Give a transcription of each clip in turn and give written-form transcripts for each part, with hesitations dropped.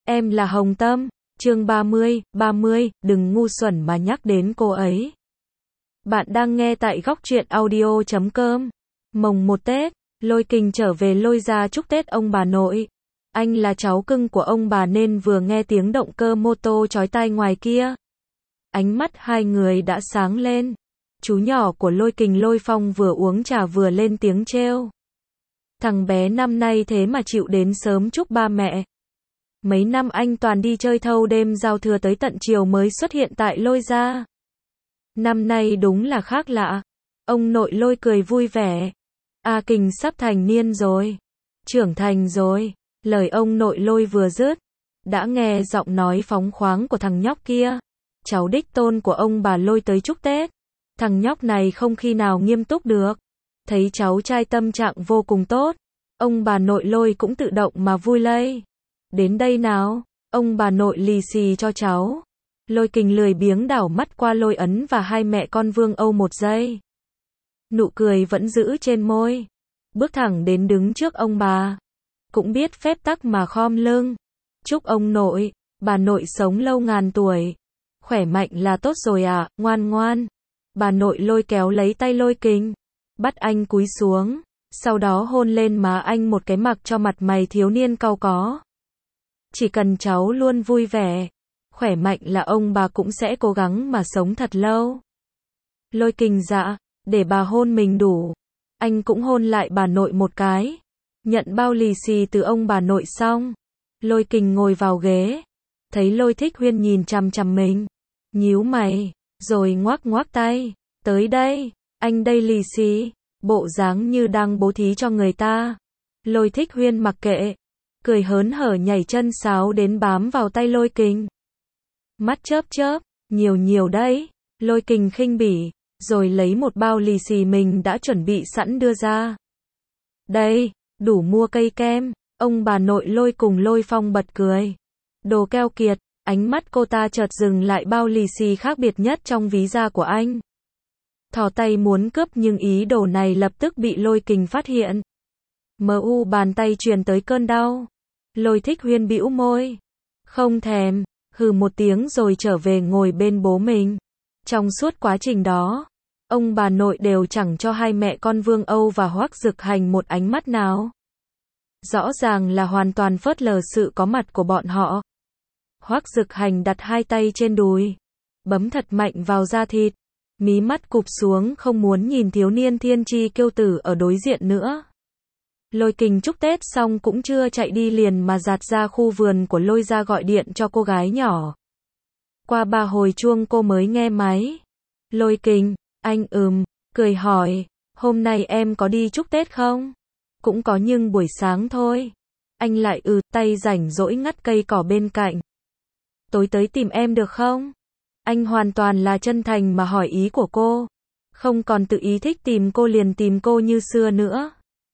em là Hồng Tâm, chương 30, đừng ngu xuẩn mà nhắc đến cô ấy. Bạn đang nghe tại góc truyện audio.com. Mồng 1 Tết, Lôi Kình trở về Lôi gia chúc Tết ông bà nội. Anh là cháu cưng của ông bà nên vừa nghe tiếng động cơ mô tô chói tai ngoài kia. Ánh mắt hai người đã sáng lên. Chú nhỏ của Lôi Kình Lôi Phong vừa uống trà vừa lên tiếng trêu. Thằng bé năm nay thế mà chịu đến sớm chúc ba mẹ. Mấy năm anh toàn đi chơi thâu đêm giao thừa tới tận chiều mới xuất hiện tại Lôi gia. Năm nay đúng là khác lạ. Ông nội Lôi cười vui vẻ. A Kình sắp thành niên rồi. Trưởng thành rồi. Lời ông nội Lôi vừa dứt, đã nghe giọng nói phóng khoáng của thằng nhóc kia. Cháu đích tôn của ông bà Lôi tới chúc Tết. Thằng nhóc này không khi nào nghiêm túc được. Thấy cháu trai tâm trạng vô cùng tốt, ông bà nội Lôi cũng tự động mà vui lây. Đến đây nào, ông bà nội lì xì cho cháu. Lôi Kình lười biếng đảo mắt qua Lôi Ấn và hai mẹ con Vương Âu một giây. Nụ cười vẫn giữ trên môi. Bước thẳng đến đứng trước ông bà. Cũng biết phép tắc mà khom lưng. Chúc ông nội, bà nội sống lâu ngàn tuổi. Khỏe mạnh là tốt rồi à, ngoan ngoan. Bà nội Lôi kéo lấy tay Lôi Kình, bắt anh cúi xuống, sau đó hôn lên má anh một cái mặc cho mặt mày thiếu niên cau có. Chỉ cần cháu luôn vui vẻ, khỏe mạnh là ông bà cũng sẽ cố gắng mà sống thật lâu. Lôi Kình dạ, để bà hôn mình đủ. Anh cũng hôn lại bà nội một cái. Nhận bao lì xì từ ông bà nội xong, Lôi Kình ngồi vào ghế, thấy Lôi Thích Huyên nhìn chằm chằm mình, nhíu mày, rồi ngoắc ngoắc tay, tới đây, anh đây lì xì, bộ dáng như đang bố thí cho người ta. Lôi Thích Huyên mặc kệ, cười hớn hở nhảy chân sáo đến bám vào tay Lôi Kình. Mắt chớp chớp, nhiều nhiều đấy. Lôi Kình khinh bỉ, rồi lấy một bao lì xì mình đã chuẩn bị sẵn đưa ra. Đây, đủ mua cây kem. Ông bà nội Lôi cùng Lôi Phong bật cười. Đồ keo kiệt. Ánh mắt cô ta chợt dừng lại bao lì xì khác biệt nhất trong ví da của anh. Thò tay muốn cướp nhưng ý đồ này lập tức bị Lôi Kình phát hiện. Bàn tay truyền tới cơn đau. Lôi Thích Huyên bĩu môi. Không thèm, hừ một tiếng rồi trở về ngồi bên bố mình. Trong suốt quá trình đó, ông bà nội đều chẳng cho hai mẹ con Vương Âu và Hoắc Dực Hành một ánh mắt nào. Rõ ràng là hoàn toàn phớt lờ sự có mặt của bọn họ. Hoắc Dực Hành đặt hai tay trên đùi, bấm thật mạnh vào da thịt, mí mắt cụp xuống không muốn nhìn thiếu niên thiên chi kiêu tử ở đối diện nữa. Lôi Kình chúc Tết xong cũng chưa chạy đi liền mà dạt ra khu vườn của Lôi gia gọi điện cho cô gái nhỏ. Qua 3 hồi chuông cô mới nghe máy. Lôi Kình, anh cười hỏi, hôm nay em có đi chúc Tết không? Cũng có nhưng buổi sáng thôi. Anh lại tay rảnh rỗi ngắt cây cỏ bên cạnh. Tối tới tìm em được không? Anh hoàn toàn là chân thành mà hỏi ý của cô. Không còn tự ý thích tìm cô liền tìm cô như xưa nữa.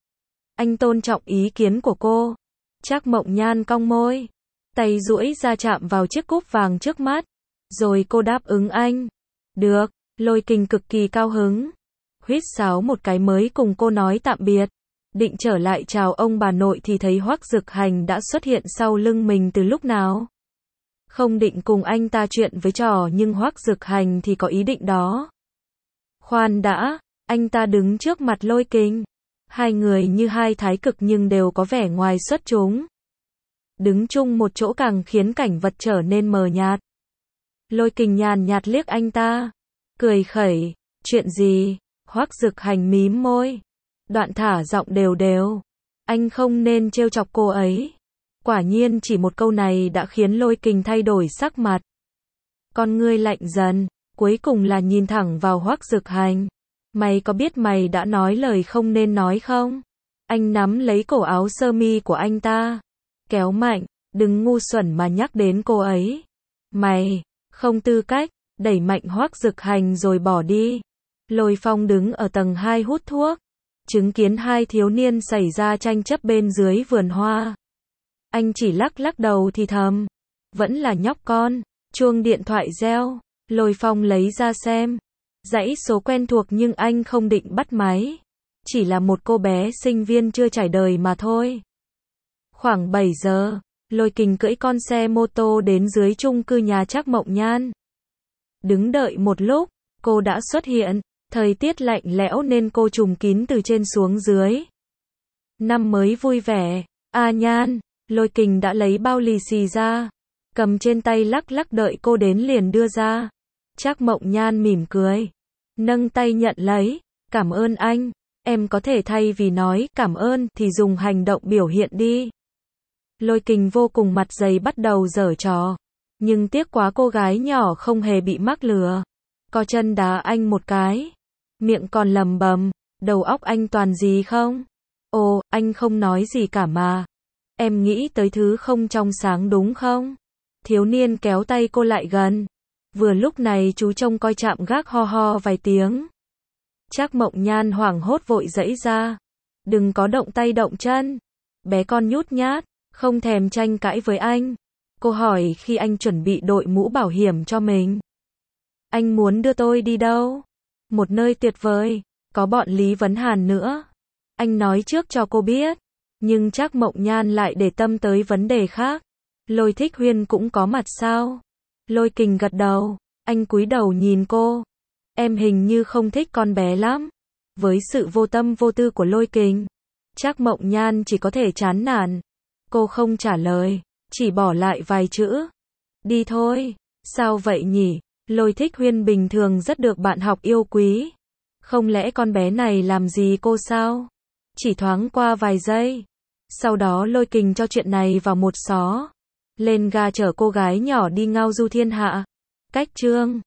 Anh tôn trọng ý kiến của cô. Trác Mộng Nhan cong môi, tay duỗi ra chạm vào chiếc cúp vàng trước mắt. Rồi cô đáp ứng anh. Được, Lôi Kình cực kỳ cao hứng. Huýt sáo một cái mới cùng cô nói tạm biệt. Định trở lại chào ông bà nội thì thấy Hoắc Dực Hành đã xuất hiện sau lưng mình từ lúc nào. Không định cùng anh ta chuyện với trò nhưng Hoắc Dực Hành thì có ý định đó. Khoan đã, anh ta đứng trước mặt Lôi Kình. Hai người như hai thái cực nhưng đều có vẻ ngoài xuất chúng. Đứng chung một chỗ càng khiến cảnh vật trở nên mờ nhạt. Lôi Kình nhàn nhạt liếc anh ta, cười khẩy, chuyện gì? Hoắc Dực Hành mím môi, đoạn thả giọng đều đều. Anh không nên trêu chọc cô ấy. Quả nhiên chỉ một câu này đã khiến Lôi Kình thay đổi sắc mặt. Con ngươi lạnh dần, cuối cùng là nhìn thẳng vào Hoắc Dực Hành. Mày có biết mày đã nói lời không nên nói không? Anh nắm lấy cổ áo sơ mi của anh ta, kéo mạnh, đừng ngu xuẩn mà nhắc đến cô ấy. Mày, không tư cách, đẩy mạnh Hoắc Dực Hành rồi bỏ đi. Lôi Phong đứng ở tầng 2 hút thuốc, chứng kiến hai thiếu niên xảy ra tranh chấp bên dưới vườn hoa. Anh chỉ lắc lắc đầu thì thầm, vẫn là nhóc con. Chuông điện thoại reo, Lôi Phong lấy ra xem, dãy số quen thuộc nhưng anh không định bắt máy. Chỉ là một cô bé sinh viên chưa trải đời mà thôi. Khoảng 7 giờ, Lôi Kình cưỡi con xe mô tô đến dưới chung cư nhà Trác Mộng Nhan. Đứng đợi một lúc, cô đã xuất hiện. Thời tiết lạnh lẽo nên cô trùm kín từ trên xuống dưới. Năm mới vui vẻ. A Nhan, Lôi Kình đã lấy bao lì xì ra. Cầm trên tay lắc lắc đợi cô đến liền đưa ra. Trác Mộng Nhan mỉm cười. Nâng tay nhận lấy. Cảm ơn anh. Em có thể thay vì nói cảm ơn thì dùng hành động biểu hiện đi. Lôi Kình vô cùng mặt dày bắt đầu giở trò. Nhưng tiếc quá cô gái nhỏ không hề bị mắc lừa. Co chân đá anh một cái. Miệng còn lầm bầm. Đầu óc anh toàn gì không? Ồ, anh không nói gì cả mà. Em nghĩ tới thứ không trong sáng đúng không? Thiếu niên kéo tay cô lại gần. Vừa lúc này chú trông coi trạm gác ho ho vài tiếng. Trác Mộng Nhan hoảng hốt vội giãy ra. Đừng có động tay động chân. Bé con nhút nhát, không thèm tranh cãi với anh. Cô hỏi khi anh chuẩn bị đội mũ bảo hiểm cho mình. Anh muốn đưa tôi đi đâu? Một nơi tuyệt vời, có bọn Lý Vấn Hàn nữa. Anh nói trước cho cô biết. Nhưng Trác Mộng Nhan lại để tâm tới vấn đề khác. Lôi Thích Huyên cũng có mặt sao? Lôi Kình gật đầu. Anh cúi đầu nhìn cô. Em hình như không thích con bé lắm. Với sự vô tâm vô tư của Lôi Kình, Trác Mộng Nhan chỉ có thể chán nản. Cô không trả lời, chỉ bỏ lại vài chữ. Đi thôi. Sao vậy nhỉ? Lôi Thích Huyên bình thường rất được bạn học yêu quý. Không lẽ con bé này làm gì cô sao? Chỉ thoáng qua vài giây. Sau đó Lôi Kình cho chuyện này vào một xó. Lên ga chở cô gái nhỏ đi ngao du thiên hạ. Cách chương